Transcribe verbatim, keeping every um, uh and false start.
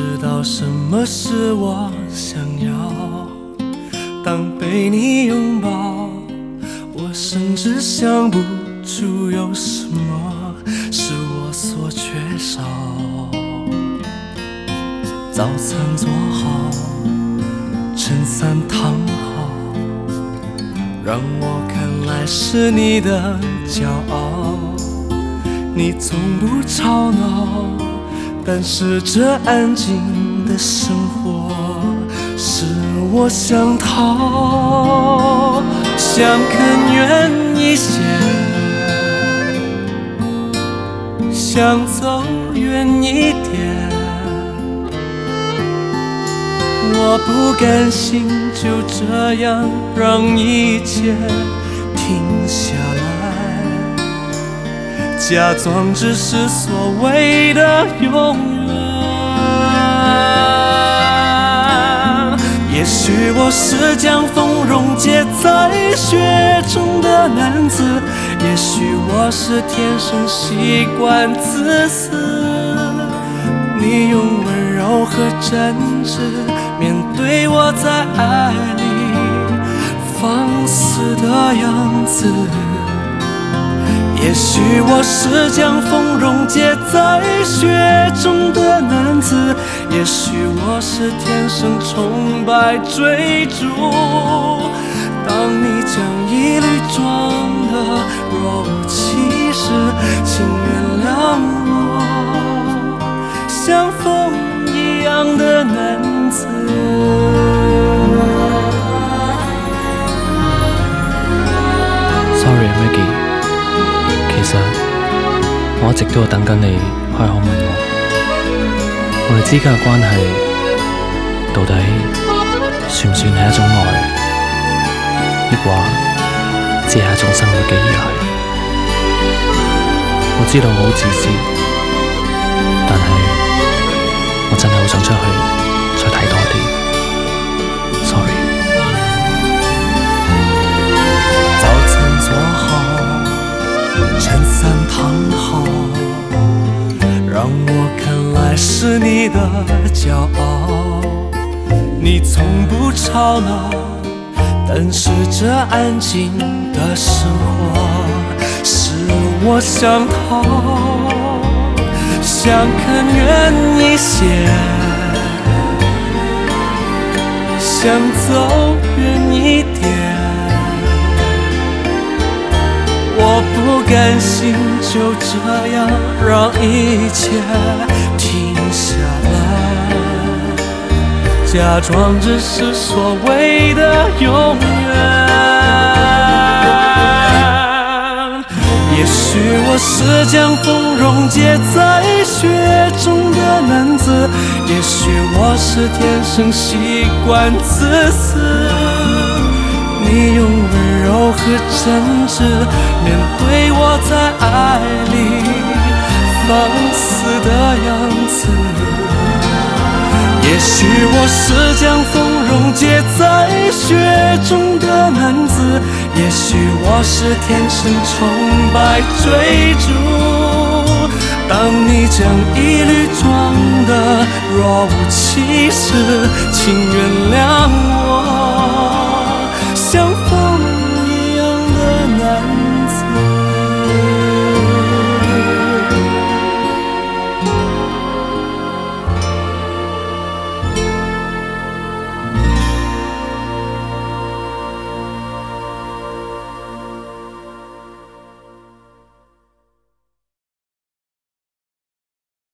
知道什么是我想要。当被你拥抱，我甚至想不出有什么是我所缺少。早餐做好，衬衫烫好，让我看来是你的骄傲。你从不吵闹，但是这安静的生活是我想逃。想更远一些，想走远一点，我不甘心就这样让一切停下来，假装只是所谓的永远。也许我是将风溶解在雪中的男子，也许我是天生习惯自私。你用温柔和真挚面对我在爱里放肆的样子。也许我是将风溶解在雪中的男子，也许我是天生崇拜追逐。当你将疑虑装得若无其事，请原谅我像风一样的男子。 Sorry Maggie， 其實我一直都等緊你開口問我，我哋之間嘅關係到底算唔算係一種愛，抑或只係一種生活嘅依賴？我知道我好自私，但係我真係好想出去再睇多啲。Sorry。 早餐做好，衬衫烫好，让我看来是你的骄傲。你从不吵闹，但是这安静的生活是我想逃。想更远一些，想走远一点，我不甘心就这样让一切停下来，假装只是所谓的永远。也许我是将风溶解在雪中的男子，也许我是天生习惯自私。你用温柔和真挚面对我在爱里放肆的样子。也许我是将风溶解在雪中的男子，也许我是天生崇拜追逐。当你将疑虑装得若无其事，请原谅我